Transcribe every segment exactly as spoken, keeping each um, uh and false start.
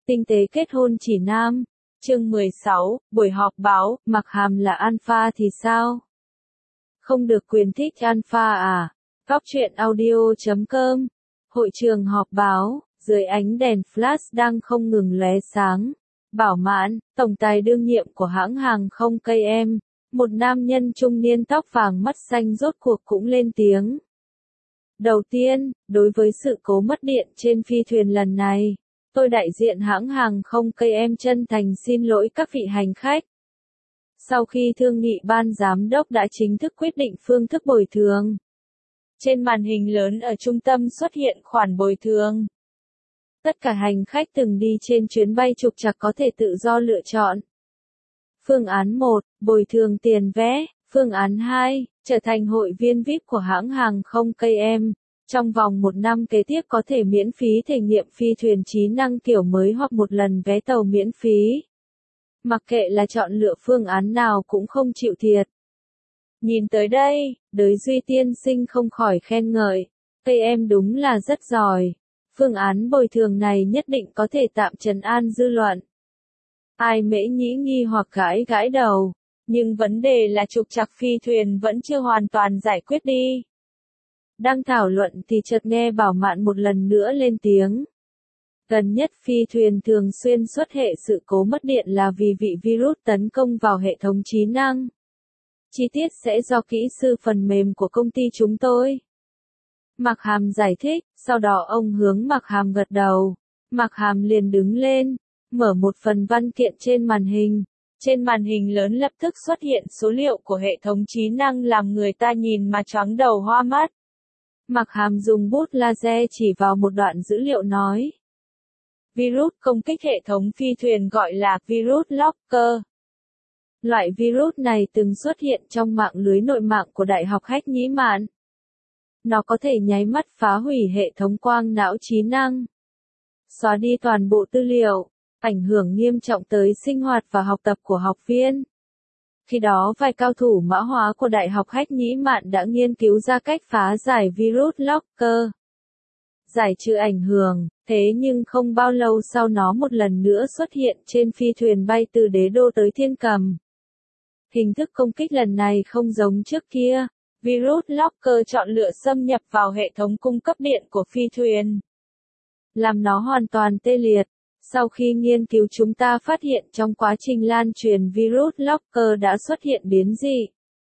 Tinh tế kết hôn chỉ nam. Chương mười sáu, buổi họp báo, Mạc Hàm là alpha thì sao? Không được quyền thích alpha à? Góc truyện audio chấm com. Hội trường họp báo, dưới ánh đèn flash đang không ngừng lóe sáng. Bảo Mãn, tổng tài đương nhiệm của hãng hàng không ca em, một nam nhân trung niên tóc vàng mắt xanh rốt cuộc cũng lên tiếng. Đầu tiên, đối với sự cố mất điện trên phi thuyền lần này, tôi đại diện hãng hàng không ca em chân thành xin lỗi các vị hành khách. Sau khi thương nghị ban giám đốc đã chính thức quyết định phương thức bồi thường. Trên màn hình lớn ở trung tâm xuất hiện khoản bồi thường. Tất cả hành khách từng đi trên chuyến bay trục trặc có thể tự do lựa chọn. Phương án một, bồi thường tiền vé. Phương án hai, trở thành hội viên vi ai pi của hãng hàng không ca em. Trong vòng một năm kế tiếp có thể miễn phí thể nghiệm phi thuyền trí năng kiểu mới hoặc một lần vé tàu miễn phí. Mặc kệ là chọn lựa phương án nào cũng không chịu thiệt. Nhìn tới đây, Đới Duy tiên sinh không khỏi khen ngợi. ca em đúng là rất giỏi. Phương án bồi thường này nhất định có thể tạm trấn an dư luận. Ai Mễ Nhĩ nghi hoặc gãi gãi đầu. Nhưng vấn đề là trục trặc phi thuyền vẫn chưa hoàn toàn giải quyết đi. Đang thảo luận thì chợt nghe Bảo Mạn một lần nữa lên tiếng. Gần nhất phi thuyền thường xuyên xuất hiện sự cố mất điện là vì vị virus tấn công vào hệ thống trí năng. Chi tiết sẽ do kỹ sư phần mềm của công ty chúng tôi. Mạc Hàm giải thích, sau đó ông hướng Mạc Hàm gật đầu. Mạc Hàm liền đứng lên, mở một phần văn kiện trên màn hình. Trên màn hình lớn lập tức xuất hiện số liệu của hệ thống trí năng làm người ta nhìn mà choáng đầu hoa mắt. Mạc Hàm dùng bút laser chỉ vào một đoạn dữ liệu nói. Virus công kích hệ thống phi thuyền gọi là virus Locker. Loại virus này từng xuất hiện trong mạng lưới nội mạng của Đại học Hách Nhĩ Mạn. Nó có thể nháy mắt phá hủy hệ thống quang não trí năng, xóa đi toàn bộ tư liệu, ảnh hưởng nghiêm trọng tới sinh hoạt và học tập của học viên. Khi đó vài cao thủ mã hóa của Đại học Hách Nhĩ Mạn đã nghiên cứu ra cách phá giải virus Locker. Giải trừ ảnh hưởng, thế nhưng không bao lâu sau nó một lần nữa xuất hiện trên phi thuyền bay từ Đế Đô tới Thiên Cầm. Hình thức công kích lần này không giống trước kia. Virus Locker chọn lựa xâm nhập vào hệ thống cung cấp điện của phi thuyền, làm nó hoàn toàn tê liệt. Sau khi nghiên cứu chúng ta phát hiện trong quá trình lan truyền virus Locker đã xuất hiện biến dị.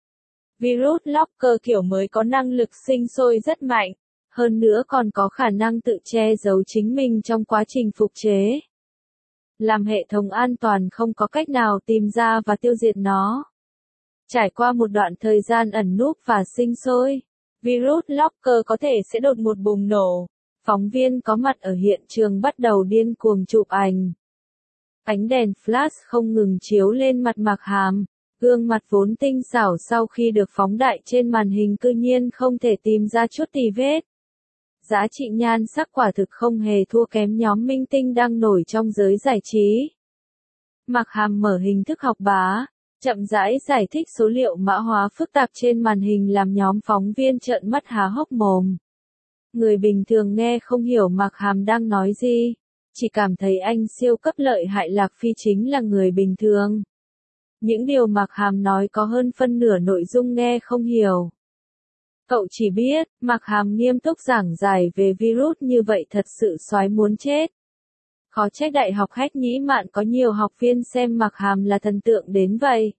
Virus Locker kiểu mới có năng lực sinh sôi rất mạnh, hơn nữa còn có khả năng tự che giấu chính mình trong quá trình phục chế. Làm hệ thống an toàn không có cách nào tìm ra và tiêu diệt nó. Trải qua một đoạn thời gian ẩn núp và sinh sôi, virus Locker có thể sẽ đột ngột bùng nổ. Phóng viên có mặt ở hiện trường bắt đầu điên cuồng chụp ảnh. Ánh đèn flash không ngừng chiếu lên mặt Mạc Hàm, gương mặt vốn tinh xảo sau khi được phóng đại trên màn hình cư nhiên không thể tìm ra chút tì vết. Giá trị nhan sắc quả thực không hề thua kém nhóm minh tinh đang nổi trong giới giải trí. Mạc Hàm mở hình thức học bá, chậm rãi giải thích số liệu mã hóa phức tạp trên màn hình làm nhóm phóng viên trợn mắt há hốc mồm. Người bình thường nghe không hiểu Mạc Hàm đang nói gì, chỉ cảm thấy anh siêu cấp lợi hại Lạc Phi chính là người bình thường. Những điều Mạc Hàm nói có hơn phân nửa nội dung nghe không hiểu. Cậu chỉ biết, Mạc Hàm nghiêm túc giảng giải về virus như vậy thật sự xoái muốn chết. Khó trách Đại học Hách Nhĩ Mạn có nhiều học viên xem Mạc Hàm là thần tượng đến vậy.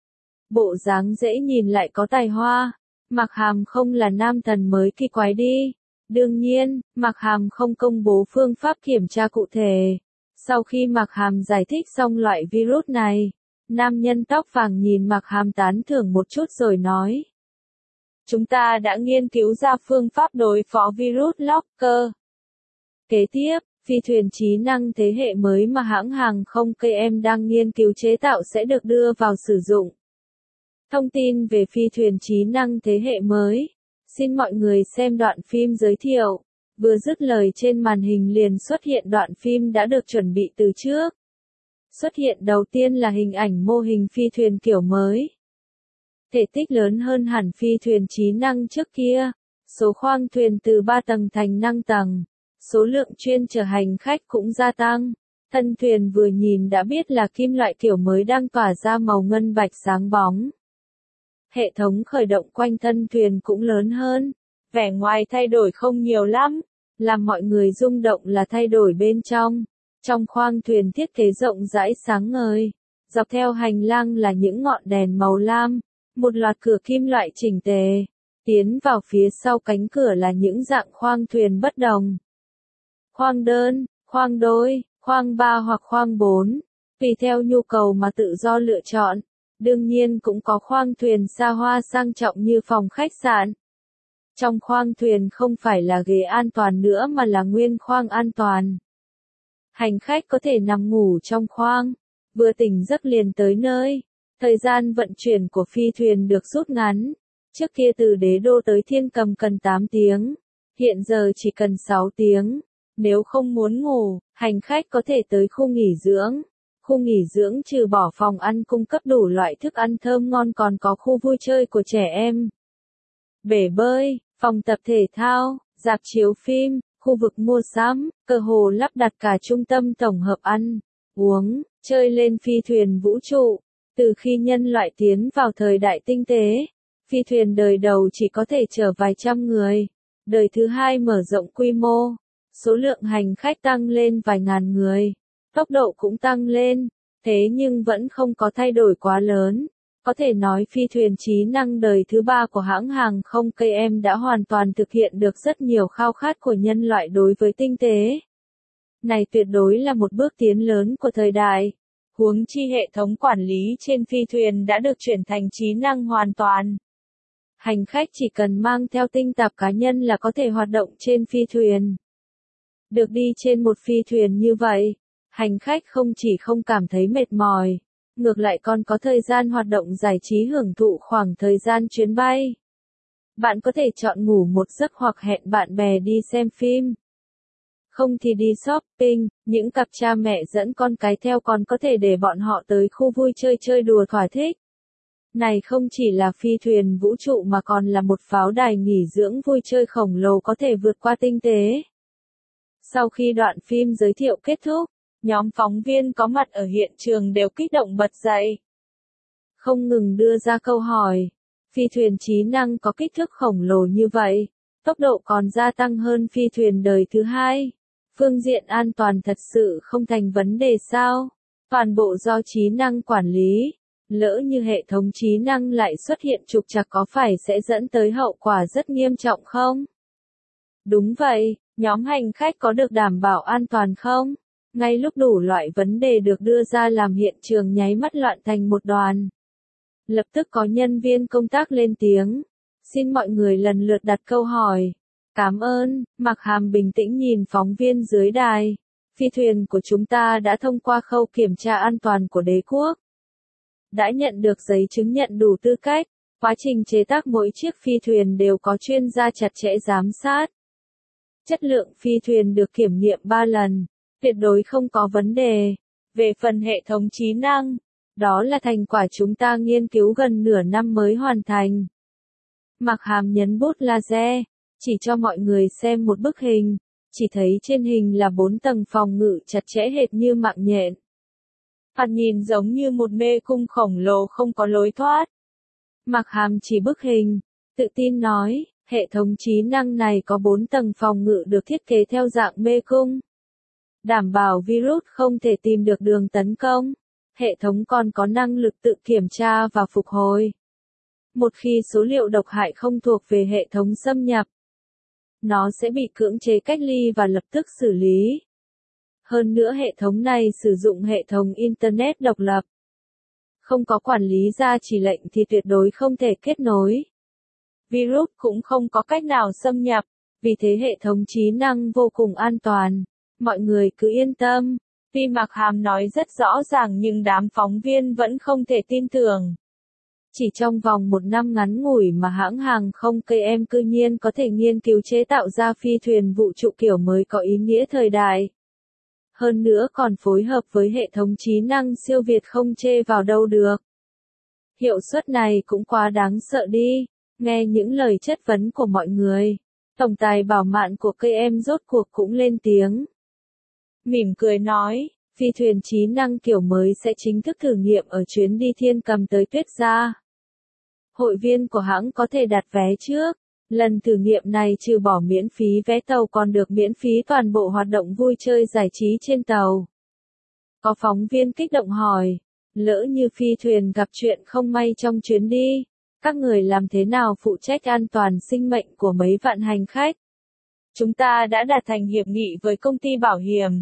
Bộ dáng dễ nhìn lại có tài hoa. Mạc Hàm không là nam thần mới kỳ quái đi. Đương nhiên, Mạc Hàm không công bố phương pháp kiểm tra cụ thể. Sau khi Mạc Hàm giải thích xong loại virus này, nam nhân tóc vàng nhìn Mạc Hàm tán thưởng một chút rồi nói. Chúng ta đã nghiên cứu ra phương pháp đối phó virus Locker. Kế tiếp, phi thuyền trí năng thế hệ mới mà hãng hàng không ca em đang nghiên cứu chế tạo sẽ được đưa vào sử dụng. Thông tin về phi thuyền trí năng thế hệ mới. Xin mọi người xem đoạn phim giới thiệu. Vừa dứt lời trên màn hình liền xuất hiện đoạn phim đã được chuẩn bị từ trước. Xuất hiện đầu tiên là hình ảnh mô hình phi thuyền kiểu mới. Thể tích lớn hơn hẳn phi thuyền trí năng trước kia. Số khoang thuyền từ ba tầng thành năm tầng. Số lượng chuyên chở hành khách cũng gia tăng. Thân thuyền vừa nhìn đã biết là kim loại kiểu mới đang tỏa ra màu ngân bạch sáng bóng. Hệ thống khởi động quanh thân thuyền cũng lớn hơn. Vẻ ngoài thay đổi không nhiều lắm. Làm mọi người rung động là thay đổi bên trong. Trong khoang thuyền thiết kế rộng rãi sáng ngời. Dọc theo hành lang là những ngọn đèn màu lam. Một loạt cửa kim loại chỉnh tề. Tiến vào phía sau cánh cửa là những dạng khoang thuyền bất đồng. Khoang đơn, khoang đôi, khoang ba hoặc khoang bốn. Tùy theo nhu cầu mà tự do lựa chọn. Đương nhiên cũng có khoang thuyền xa hoa sang trọng như phòng khách sạn. Trong khoang thuyền không phải là ghế an toàn nữa mà là nguyên khoang an toàn. Hành khách có thể nằm ngủ trong khoang, vừa tỉnh giấc liền tới nơi. Thời gian vận chuyển của phi thuyền được rút ngắn. Trước kia từ Đế Đô tới Thiên Cầm cần tám tiếng, hiện giờ chỉ cần sáu tiếng. Nếu không muốn ngủ, hành khách có thể tới khu nghỉ dưỡng. Khu nghỉ dưỡng trừ bỏ phòng ăn cung cấp đủ loại thức ăn thơm ngon còn có khu vui chơi của trẻ em. Bể bơi, phòng tập thể thao, rạp chiếu phim, khu vực mua sắm, cơ hồ lắp đặt cả trung tâm tổng hợp ăn, uống, chơi lên phi thuyền vũ trụ. Từ khi nhân loại tiến vào thời đại tinh tế, phi thuyền đời đầu chỉ có thể chở vài trăm người. Đời thứ hai mở rộng quy mô, số lượng hành khách tăng lên vài ngàn người. Tốc độ cũng tăng lên, thế nhưng vẫn không có thay đổi quá lớn. Có thể nói phi thuyền trí năng đời thứ ba của hãng hàng không ca em đã hoàn toàn thực hiện được rất nhiều khao khát của nhân loại đối với tinh tế. Này tuyệt đối là một bước tiến lớn của thời đại. Huống chi hệ thống quản lý trên phi thuyền đã được chuyển thành trí năng hoàn toàn. Hành khách chỉ cần mang theo tinh tạp cá nhân là có thể hoạt động trên phi thuyền. Được đi trên một phi thuyền như vậy, hành khách không chỉ không cảm thấy mệt mỏi, ngược lại còn có thời gian hoạt động giải trí hưởng thụ khoảng thời gian chuyến bay. Bạn có thể chọn ngủ một giấc hoặc hẹn bạn bè đi xem phim. Không thì đi shopping, những cặp cha mẹ dẫn con cái theo còn có thể để bọn họ tới khu vui chơi chơi đùa thỏa thích. Này không chỉ là phi thuyền vũ trụ mà còn là một pháo đài nghỉ dưỡng vui chơi khổng lồ có thể vượt qua tinh tế. Sau khi đoạn phim giới thiệu kết thúc, nhóm phóng viên có mặt ở hiện trường đều kích động bật dậy. Không ngừng đưa ra câu hỏi, phi thuyền trí năng có kích thước khổng lồ như vậy, tốc độ còn gia tăng hơn phi thuyền đời thứ hai. Phương diện an toàn thật sự không thành vấn đề sao? Toàn bộ do trí năng quản lý. Lỡ như hệ thống trí năng lại xuất hiện trục trặc có phải sẽ dẫn tới hậu quả rất nghiêm trọng không? Đúng vậy, nhóm hành khách có được đảm bảo an toàn không? Ngay lúc đủ loại vấn đề được đưa ra làm hiện trường nháy mắt loạn thành một đoàn. Lập tức có nhân viên công tác lên tiếng. Xin mọi người lần lượt đặt câu hỏi. Cảm ơn, Mạc Hàm bình tĩnh nhìn phóng viên dưới đài. Phi thuyền của chúng ta đã thông qua khâu kiểm tra an toàn của đế quốc. Đã nhận được giấy chứng nhận đủ tư cách. Quá trình chế tác mỗi chiếc phi thuyền đều có chuyên gia chặt chẽ giám sát. Chất lượng phi thuyền được kiểm nghiệm ba lần. Tuyệt đối không có vấn đề. Về phần hệ thống trí năng, đó là thành quả chúng ta nghiên cứu gần nửa năm mới hoàn thành. Mạc Hàm nhấn bút laser, chỉ cho mọi người xem một bức hình, chỉ thấy trên hình là bốn tầng phòng ngự chặt chẽ hệt như mạng nhện. Thoạt nhìn giống như một mê cung khổng lồ không có lối thoát. Mạc Hàm chỉ bức hình, tự tin nói, hệ thống trí năng này có bốn tầng phòng ngự được thiết kế theo dạng mê cung. Đảm bảo virus không thể tìm được đường tấn công. Hệ thống còn có năng lực tự kiểm tra và phục hồi. Một khi số liệu độc hại không thuộc về hệ thống xâm nhập, nó sẽ bị cưỡng chế cách ly và lập tức xử lý. Hơn nữa hệ thống này sử dụng hệ thống Internet độc lập. Không có quản lý gia chỉ lệnh thì tuyệt đối không thể kết nối. Virus cũng không có cách nào xâm nhập, vì thế hệ thống trí năng vô cùng an toàn. Mọi người cứ yên tâm. Tuy Mạc Hàm nói rất rõ ràng nhưng đám phóng viên vẫn không thể tin tưởng. Chỉ trong vòng một năm ngắn ngủi mà hãng hàng không ca em cư nhiên có thể nghiên cứu chế tạo ra phi thuyền vũ trụ kiểu mới có ý nghĩa thời đại. Hơn nữa còn phối hợp với hệ thống trí năng siêu việt không chê vào đâu được. Hiệu suất này cũng quá đáng sợ đi. Nghe những lời chất vấn của mọi người, tổng tài bảo mạn của ca em rốt cuộc cũng lên tiếng. Mỉm cười nói, Phi thuyền trí năng kiểu mới sẽ chính thức thử nghiệm ở chuyến đi thiên cầm tới Tuyết Gia. Hội viên của hãng có thể đặt vé trước. Lần thử nghiệm này trừ bỏ miễn phí vé tàu còn được miễn phí toàn bộ hoạt động vui chơi giải trí trên tàu. Có phóng viên kích động hỏi, lỡ như phi thuyền gặp chuyện không may trong chuyến đi, các người làm thế nào phụ trách an toàn sinh mệnh của mấy vạn hành khách? Chúng ta đã đạt thành hiệp nghị với công ty bảo hiểm.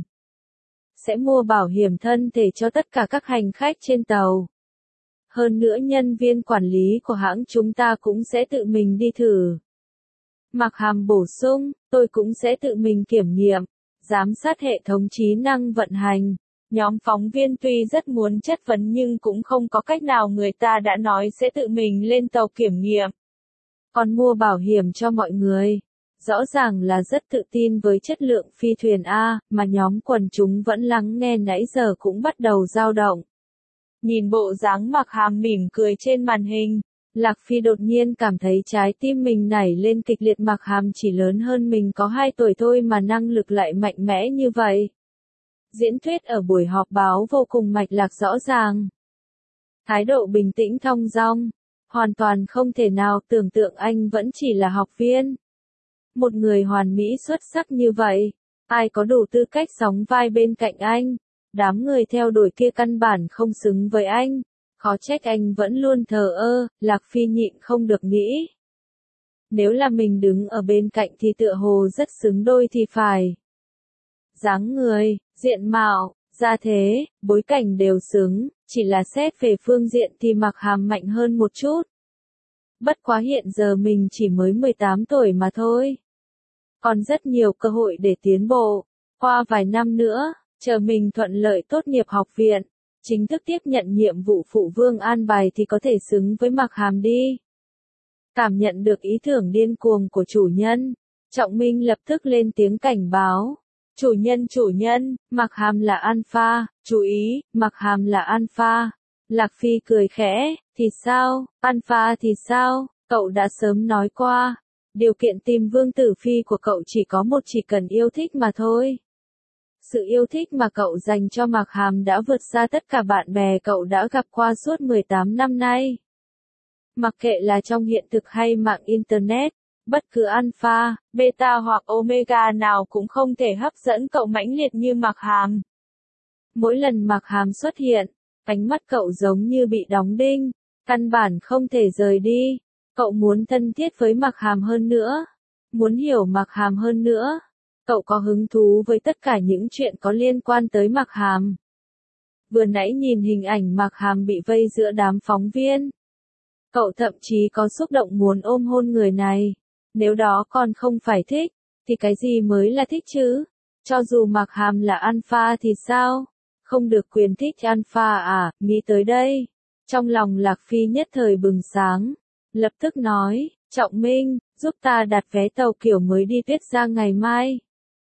Sẽ mua bảo hiểm thân thể cho tất cả các hành khách trên tàu. Hơn nữa nhân viên quản lý của hãng chúng ta cũng sẽ tự mình đi thử. Mạc Hàm bổ sung, tôi cũng sẽ tự mình kiểm nghiệm, giám sát hệ thống trí năng vận hành. Nhóm phóng viên tuy rất muốn chất vấn nhưng cũng không có cách nào, người ta đã nói sẽ tự mình lên tàu kiểm nghiệm. Còn mua bảo hiểm cho mọi người. Rõ ràng là rất tự tin với chất lượng phi thuyền A, mà nhóm quần chúng vẫn lắng nghe nãy giờ cũng bắt đầu dao động. Nhìn bộ dáng Mạc Hàm mỉm cười trên màn hình, Lạc Phi đột nhiên cảm thấy trái tim mình nảy lên kịch liệt. Mạc Hàm chỉ lớn hơn mình có hai tuổi thôi mà năng lực lại mạnh mẽ như vậy. Diễn thuyết ở buổi họp báo vô cùng mạch lạc rõ ràng. Thái độ bình tĩnh thong dong, hoàn toàn không thể nào tưởng tượng anh vẫn chỉ là học viên. Một người hoàn mỹ xuất sắc như vậy, ai có đủ tư cách sóng vai bên cạnh anh? Đám người theo đuổi kia căn bản không xứng với anh. Khó trách anh vẫn luôn thờ ơ, Lạc Phi nhịn không được nghĩ. Nếu là mình đứng ở bên cạnh thì tựa hồ rất xứng đôi thì phải. Dáng người, diện mạo, gia thế, bối cảnh đều xứng, chỉ là xét về phương diện thì Mạc Hàm mạnh hơn một chút. Bất quá hiện giờ mình chỉ mới mười tám tuổi mà thôi. Còn rất nhiều cơ hội để tiến bộ. Qua vài năm nữa, chờ mình thuận lợi tốt nghiệp học viện, chính thức tiếp nhận nhiệm vụ phụ vương an bài thì có thể xứng với Mạc Hàm đi. Cảm nhận được ý tưởng điên cuồng của chủ nhân, Trọng Minh lập tức lên tiếng cảnh báo. Chủ nhân chủ nhân, Mạc Hàm là alpha, chú ý, Mạc Hàm là alpha. Lạc Phi cười khẽ, thì sao, alpha thì sao, cậu đã sớm nói qua. Điều kiện tìm vương tử phi của cậu chỉ có một, chỉ cần yêu thích mà thôi. Sự yêu thích mà cậu dành cho Mạc Hàm đã vượt xa tất cả bạn bè cậu đã gặp qua suốt mười tám năm nay. Mặc kệ là trong hiện thực hay mạng Internet, bất cứ alpha, beta hoặc omega nào cũng không thể hấp dẫn cậu mãnh liệt như Mạc Hàm. Mỗi lần Mạc Hàm xuất hiện, ánh mắt cậu giống như bị đóng đinh, căn bản không thể rời đi. Cậu muốn thân thiết với Mạc Hàm hơn nữa, muốn hiểu Mạc Hàm hơn nữa. Cậu có hứng thú với tất cả những chuyện có liên quan tới Mạc Hàm. Vừa nãy nhìn hình ảnh Mạc Hàm bị vây giữa đám phóng viên, cậu thậm chí có xúc động muốn ôm hôn người này. Nếu đó còn không phải thích, thì cái gì mới là thích chứ? Cho dù Mạc Hàm là alpha thì sao? Không được quyền thích alpha à? Nghĩ tới đây, trong lòng Lạc Phi nhất thời bừng sáng, lập tức nói, Trọng Minh, giúp ta đặt vé tàu kiểu mới đi Tuyết Gia ngày mai.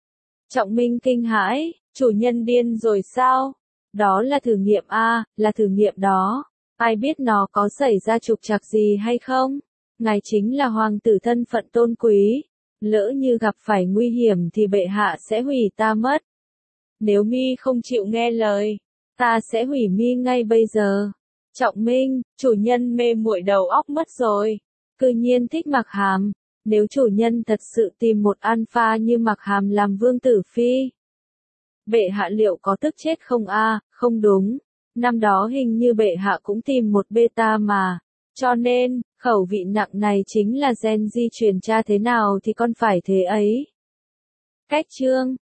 Trọng Minh kinh hãi, chủ nhân điên rồi sao? Đó là thử nghiệm a, là thử nghiệm đó. Ai biết nó có xảy ra trục trặc gì hay không? Ngài chính là hoàng tử thân phận tôn quý. Lỡ như gặp phải nguy hiểm thì bệ hạ sẽ hủy ta mất. Nếu mi không chịu nghe lời, ta sẽ hủy mi ngay bây giờ. Trọng Minh, chủ nhân mê muội đầu óc mất rồi. Cư nhiên thích Mạc Hàm. Nếu chủ nhân thật sự tìm một alpha như Mạc Hàm làm vương tử phi, bệ hạ liệu có tức chết không a? À, không đúng. Năm đó hình như bệ hạ cũng tìm một beta mà. Cho nên, khẩu vị nặng này chính là gen di truyền cha thế nào thì con phải thế ấy. Cách chương